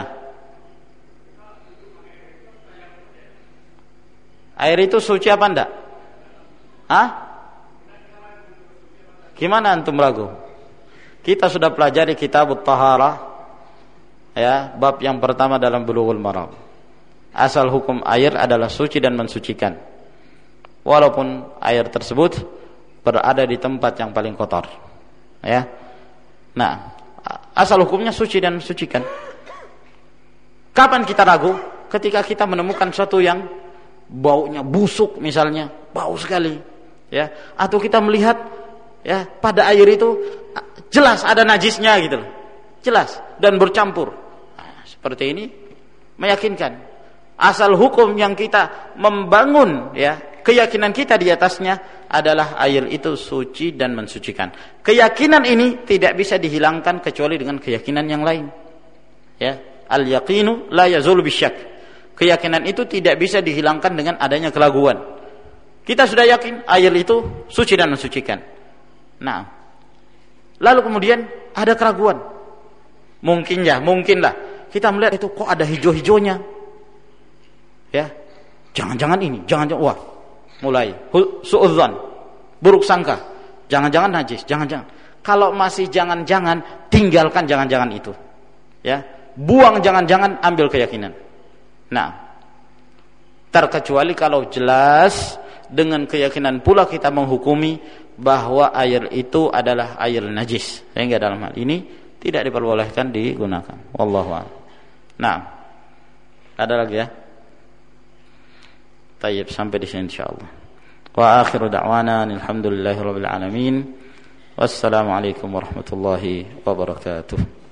Air itu suci apa enggak? Gimana antum ragu? Kita sudah pelajari Kitabut Taharah, ya, bab yang pertama dalam Bulughul Maram. Asal hukum air adalah suci dan mensucikan, walaupun air tersebut berada di tempat yang paling kotor. Ya. Nah, asal hukumnya suci dan mensucikan. Kapan kita ragu? Ketika kita menemukan sesuatu yang baunya busuk misalnya, bau sekali, ya, atau kita melihat ya pada air itu jelas ada najisnya gitu loh. Jelas dan bercampur. Nah, seperti ini meyakinkan. Asal hukum yang kita membangun ya keyakinan kita di atasnya adalah air itu suci dan mensucikan. Keyakinan ini tidak bisa dihilangkan kecuali dengan keyakinan yang lain. Ya, al-yaqinu la yazulu bisyak. Keyakinan itu tidak bisa dihilangkan dengan adanya keraguan. Kita sudah yakin air itu suci dan mensucikan. Nah, lalu kemudian ada keraguan. Mungkinlah kita melihat itu kok ada hijau-hijaunya. Ya. Jangan-jangan ini, jangan-jangan wah, mulai suudzon, buruk sangka. Jangan-jangan najis, jangan-jangan. Kalau masih jangan-jangan, tinggalkan jangan-jangan itu. Ya. Buang jangan-jangan, ambil keyakinan. Nah, terkecuali kalau jelas dengan keyakinan pula kita menghukumi bahwa air itu adalah air najis, sehingga dalam hal ini tidak diperbolehkan digunakan. Wallahu a'lam. Nah, ada lagi ya? Tayyib, sampai di sini insyaallah. Wa akhiru da'wana alhamdulillahirabbil alamin. Wassalamualaikum warahmatullahi wabarakatuh.